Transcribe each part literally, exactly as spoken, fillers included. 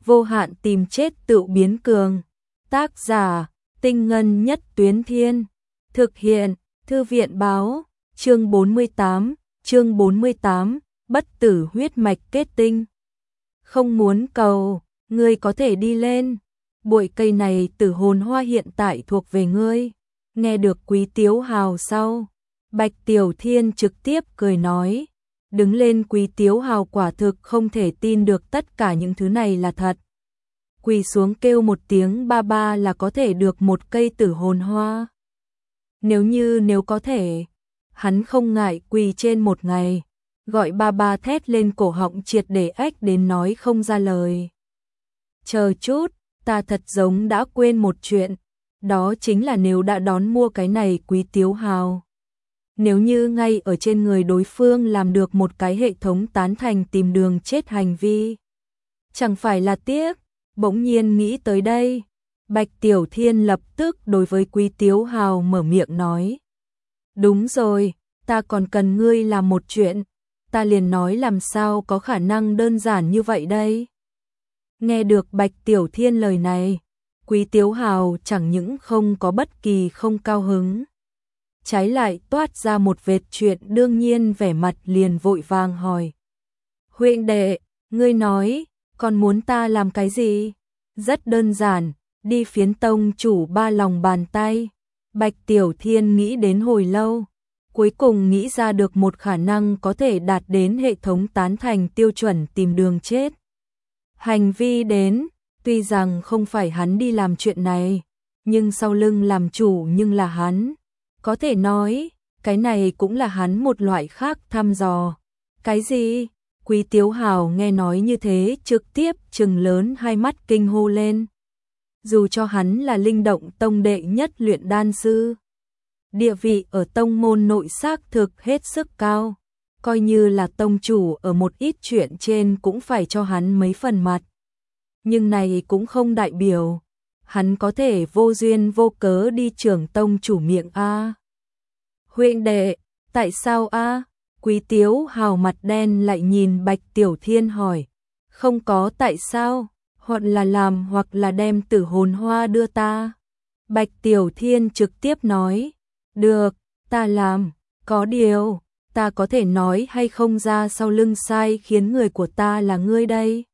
vô hạn tìm chết tự biến cường. Tác giả, Tinh Ngân Nhất Tuyến Thiên. Thực hiện, Thư viện Báo. Chương bốn mươi tám, chương bốn mươi tám, bất tử huyết mạch kết tinh. Không muốn cầu, ngươi có thể đi lên. Bụi cây này tử hồn hoa hiện tại thuộc về ngươi. Nghe được Quý Tiếu Hào sau, Bạch Tiểu Thiên trực tiếp cười nói. Đứng lên. Quý Tiếu Hào quả thực không thể tin được tất cả những thứ này là thật. Quỳ xuống kêu một tiếng ba ba là có thể được một cây tử hồn hoa. Nếu như nếu có thể, hắn không ngại quỳ trên một ngày, gọi ba ba thét lên cổ họng triệt để ếch đến nói không ra lời. Chờ chút, ta thật giống đã quên một chuyện, đó chính là nếu đã đón mua cái này Quý Tiếu Hào. Nếu như ngay ở trên người đối phương làm được một cái hệ thống tán thành tìm đường chết hành vi, chẳng phải là tiếc. Bỗng nhiên nghĩ tới đây, Bạch Tiểu Thiên lập tức đối với Quý Tiếu Hào mở miệng nói. Đúng rồi, ta còn cần ngươi làm một chuyện, ta liền nói làm sao có khả năng đơn giản như vậy đây. Nghe được Bạch Tiểu Thiên lời này, Quý Tiếu Hào chẳng những không có bất kỳ không cao hứng, trái lại toát ra một vệt chuyện đương nhiên, vẻ mặt liền vội vàng hỏi. Huynh đệ, ngươi nói, còn muốn ta làm cái gì? Rất đơn giản, đi phiến tông chủ ba lòng bàn tay. Bạch Tiểu Thiên nghĩ đến hồi lâu, cuối cùng nghĩ ra được một khả năng có thể đạt đến hệ thống tán thành tiêu chuẩn tìm đường chết. Hành vi đến, tuy rằng không phải hắn đi làm chuyện này, nhưng sau lưng làm chủ nhưng là hắn. Có thể nói, cái này cũng là hắn một loại khác thăm dò. Cái gì? Quý Tiếu Hào nghe nói như thế trực tiếp trừng lớn hai mắt kinh hô lên. Dù cho hắn là Linh Động Tông đệ nhất luyện đan sư, địa vị ở tông môn nội xác thực hết sức cao, coi như là tông chủ ở một ít chuyện trên cũng phải cho hắn mấy phần mặt. Nhưng này cũng không đại biểu hắn có thể vô duyên vô cớ đi trưởng tông chủ miệng a. Huynh đệ, tại sao a? Quý Tiếu Hào mặt đen lại nhìn Bạch Tiểu Thiên hỏi. Không có tại sao, hoặc là làm hoặc là đem tử hồn hoa đưa ta. Bạch Tiểu Thiên trực tiếp nói. Được, ta làm, có điều, ta có thể nói hay không ra sau lưng sai khiến người của ta là ngươi đây.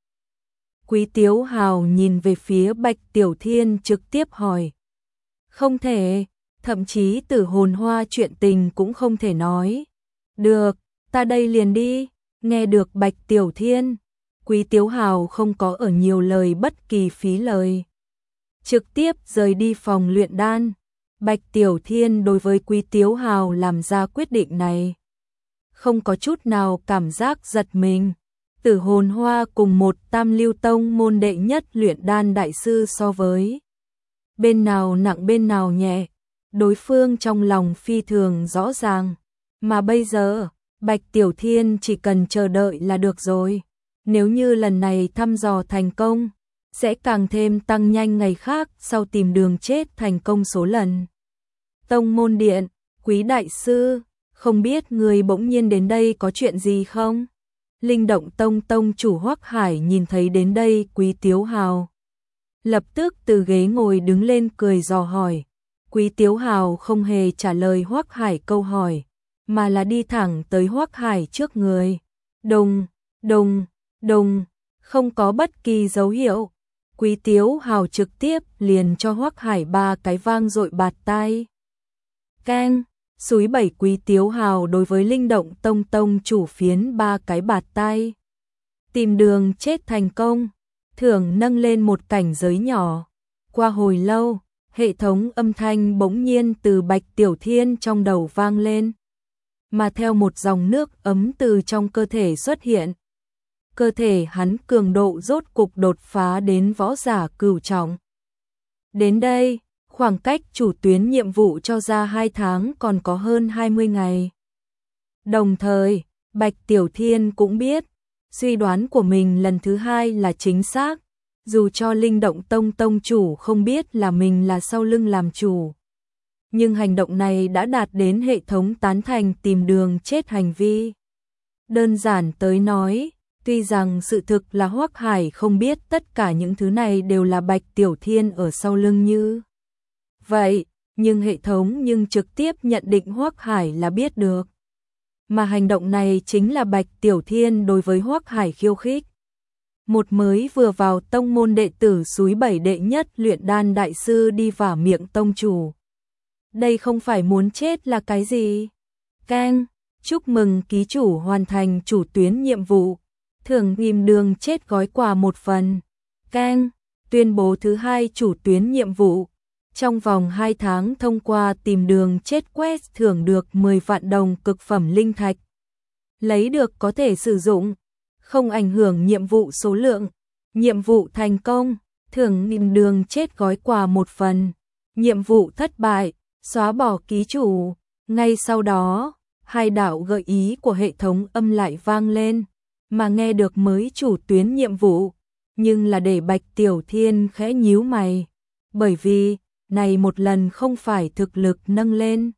Quý Tiếu Hào nhìn về phía Bạch Tiểu Thiên trực tiếp hỏi. Không thể, thậm chí tử hồn hoa chuyện tình cũng không thể nói. Được, ta đây liền đi. Nghe được Bạch Tiểu Thiên, Quý Tiếu Hào không có ở nhiều lời bất kỳ phí lời, trực tiếp rời đi phòng luyện đan. Bạch Tiểu Thiên đối với Quý Tiếu Hào làm ra quyết định này, không có chút nào cảm giác giật mình. Tử hồn hoa cùng một Tam Lưu Tông môn đệ nhất luyện đan đại sư so với, bên nào nặng bên nào nhẹ, đối phương trong lòng phi thường rõ ràng. Mà bây giờ, Bạch Tiểu Thiên chỉ cần chờ đợi là được rồi. Nếu như lần này thăm dò thành công, sẽ càng thêm tăng nhanh ngày khác sau tìm đường chết thành công số lần. Tông môn điện, Quý đại sư, không biết người bỗng nhiên đến đây có chuyện gì không? Linh Động Tông tông chủ Hoắc Hải nhìn thấy đến đây Quý Tiếu Hào, lập tức từ ghế ngồi đứng lên cười dò hỏi. Quý Tiếu Hào không hề trả lời Hoắc Hải câu hỏi, mà là đi thẳng tới Hoắc Hải trước người. Đùng, đùng, đùng, không có bất kỳ dấu hiệu. Quý Tiếu Hào trực tiếp liền cho Hoắc Hải ba cái vang dội bạt tai. Keng, súy bảy Quý Tiếu Hào đối với Linh Động Tông tông chủ phiến ba cái bạt tai. Tìm đường chết thành công, thưởng nâng lên một cảnh giới nhỏ. Qua hồi lâu, hệ thống âm thanh bỗng nhiên từ Bạch Tiểu Thiên trong đầu vang lên, mà theo một dòng nước ấm từ trong cơ thể xuất hiện. Cơ thể hắn cường độ rốt cục đột phá đến võ giả cửu trọng. Đến đây, khoảng cách chủ tuyến nhiệm vụ cho ra hai tháng còn có hơn hai mươi ngày. Đồng thời, Bạch Tiểu Thiên cũng biết, suy đoán của mình lần thứ hai là chính xác, dù cho Linh Động Tông tông chủ không biết là mình là sau lưng làm chủ. Nhưng hành động này đã đạt đến hệ thống tán thành tìm đường chết hành vi. Đơn giản tới nói, Tuy rằng sự thực là Hoắc Hải không biết tất cả những thứ này đều là Bạch Tiểu Thiên ở sau lưng như vậy, nhưng hệ thống nhưng trực tiếp nhận định Hoắc Hải là biết được. Mà hành động này chính là Bạch Tiểu Thiên đối với Hoắc Hải khiêu khích. Một mới vừa vào tông môn đệ tử súy bảy đệ nhất luyện đan đại sư đi vào miệng tông chủ. Đây không phải muốn chết là cái gì? Keng, chúc mừng ký chủ hoàn thành chủ tuyến nhiệm vụ. Thưởng tìm đường chết gói quà một phần. Keng, tuyên bố thứ hai chủ tuyến nhiệm vụ. Trong vòng hai tháng thông qua tìm đường chết quest thưởng được mười vạn đồng cực phẩm linh thạch. Lấy được có thể sử dụng, không ảnh hưởng nhiệm vụ số lượng. Nhiệm vụ thành công, thưởng tìm đường chết gói quà một phần. Nhiệm vụ thất bại, xóa bỏ ký chủ. Ngay sau đó, hai đạo gợi ý của hệ thống âm lại vang lên, mà nghe được mới chủ tuyến nhiệm vụ, nhưng là để Bạch Tiểu Thiên khẽ nhíu mày, bởi vì này một lần không phải thực lực nâng lên,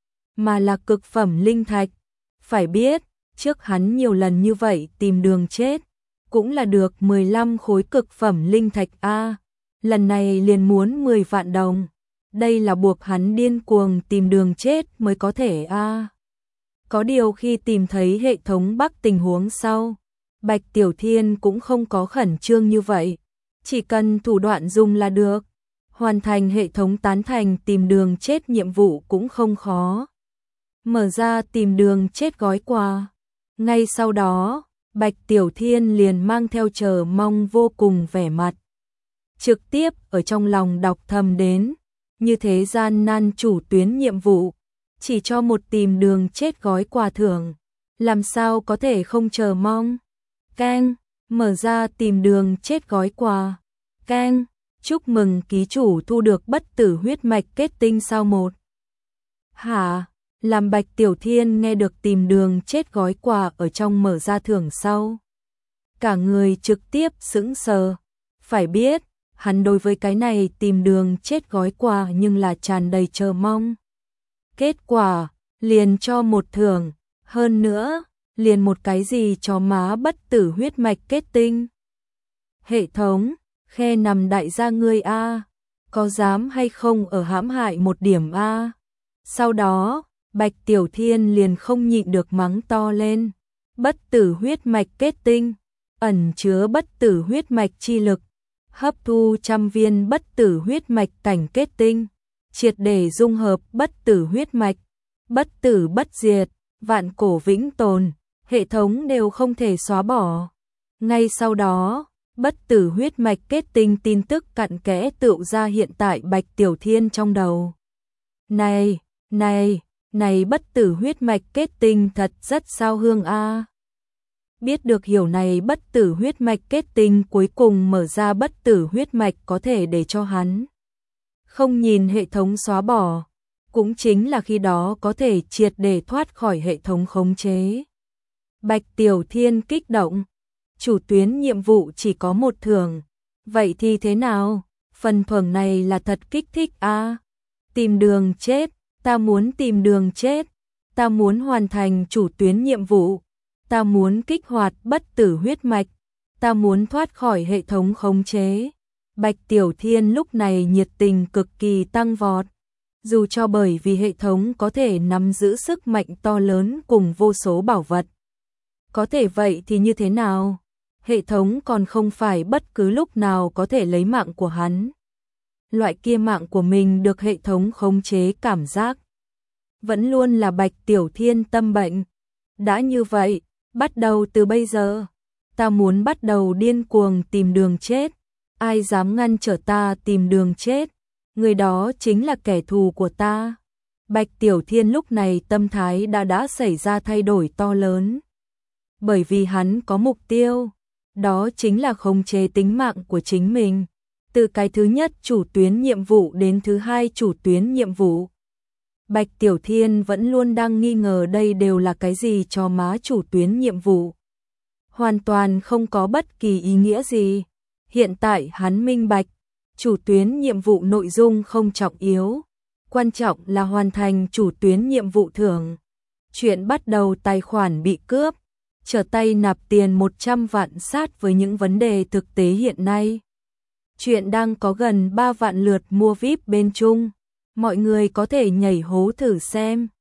mà là cực phẩm linh thạch. Phải biết, trước hắn nhiều lần như vậy tìm đường chết, cũng là được mười lăm khối cực phẩm linh thạch a, lần này liền muốn mười vạn đồng. Đây là buộc hắn điên cuồng tìm đường chết mới có thể a. Có điều khi tìm thấy hệ thống bắc tình huống sau, Bạch Tiểu Thiên cũng không có khẩn trương như vậy, chỉ cần thủ đoạn dùng là được. Hoàn thành hệ thống tán thành tìm đường chết nhiệm vụ cũng không khó. Mở ra tìm đường chết gói quà. Ngay sau đó, Bạch Tiểu Thiên liền mang theo chờ mong vô cùng vẻ mặt. Trực tiếp ở trong lòng đọc thầm đến, như thế gian nan chủ tuyến nhiệm vụ, chỉ cho một tìm đường chết gói quà thưởng, làm sao có thể không chờ mong. Keng, mở ra tìm đường chết gói quà. Keng, chúc mừng ký chủ thu được bất tử huyết mạch kết tinh sao một. Hả, làm Bạch Tiểu Thiên nghe được tìm đường chết gói quà ở trong mở ra thưởng sau. Cả người trực tiếp sững sờ, phải biết, hắn đối với cái này tìm đường chết gói quà nhưng là tràn đầy chờ mong. Kết quả, liền cho một thưởng, hơn nữa, liền một cái gì cho má bất tử huyết mạch kết tinh. Hệ thống, khe nằm đại gia ngươi a, có dám hay không ở hãm hại một điểm a. Sau đó, Bạch Tiểu Thiên liền không nhịn được mắng to lên. Bất tử huyết mạch kết tinh, ẩn chứa bất tử huyết mạch chi lực, hấp thu trăm viên bất tử huyết mạch cảnh kết tinh, triệt để dung hợp bất tử huyết mạch, bất tử bất diệt, vạn cổ vĩnh tồn, hệ thống đều không thể xóa bỏ. Ngay sau đó, bất tử huyết mạch kết tinh tin tức cặn kẽ tựu ra hiện tại Bạch Tiểu Thiên trong đầu. Này, này, này bất tử huyết mạch kết tinh thật rất sao hương a. Biết được hiểu này bất tử huyết mạch kết tinh cuối cùng mở ra bất tử huyết mạch có thể để cho hắn không nhìn hệ thống xóa bỏ, cũng chính là khi đó có thể triệt để thoát khỏi hệ thống khống chế. Bạch Tiểu Thiên kích động, chủ tuyến nhiệm vụ chỉ có một thưởng, vậy thì thế nào? Phần thưởng này là thật kích thích a. Tìm đường chết, ta muốn tìm đường chết, ta muốn hoàn thành chủ tuyến nhiệm vụ, ta muốn kích hoạt bất tử huyết mạch, ta muốn thoát khỏi hệ thống khống chế. Bạch Tiểu Thiên lúc này nhiệt tình cực kỳ tăng vọt, dù cho bởi vì hệ thống có thể nắm giữ sức mạnh to lớn cùng vô số bảo vật. Có thể vậy thì như thế nào? Hệ thống còn không phải bất cứ lúc nào có thể lấy mạng của hắn. Loại kia mạng của mình được hệ thống khống chế cảm giác vẫn luôn là Bạch Tiểu Thiên tâm bệnh. Đã như vậy, bắt đầu từ bây giờ, ta muốn bắt đầu điên cuồng tìm đường chết. Ai dám ngăn trở ta tìm đường chết, người đó chính là kẻ thù của ta. Bạch Tiểu Thiên lúc này tâm thái đã đã xảy ra thay đổi to lớn. Bởi vì hắn có mục tiêu, đó chính là khống chế tính mạng của chính mình. Từ cái thứ nhất chủ tuyến nhiệm vụ đến thứ hai chủ tuyến nhiệm vụ. Bạch Tiểu Thiên vẫn luôn đang nghi ngờ đây đều là cái gì cho má chủ tuyến nhiệm vụ. Hoàn toàn không có bất kỳ ý nghĩa gì. Hiện tại hắn minh bạch, chủ tuyến nhiệm vụ nội dung không trọng yếu. Quan trọng là hoàn thành chủ tuyến nhiệm vụ thưởng. Chuyện bắt đầu tài khoản bị cướp. trở tay nạp tiền một trăm vạn sát với những vấn đề thực tế hiện nay. Chuyện đang có gần ba vạn lượt mua vi ai pi bên Trung. Mọi người có thể nhảy hố thử xem.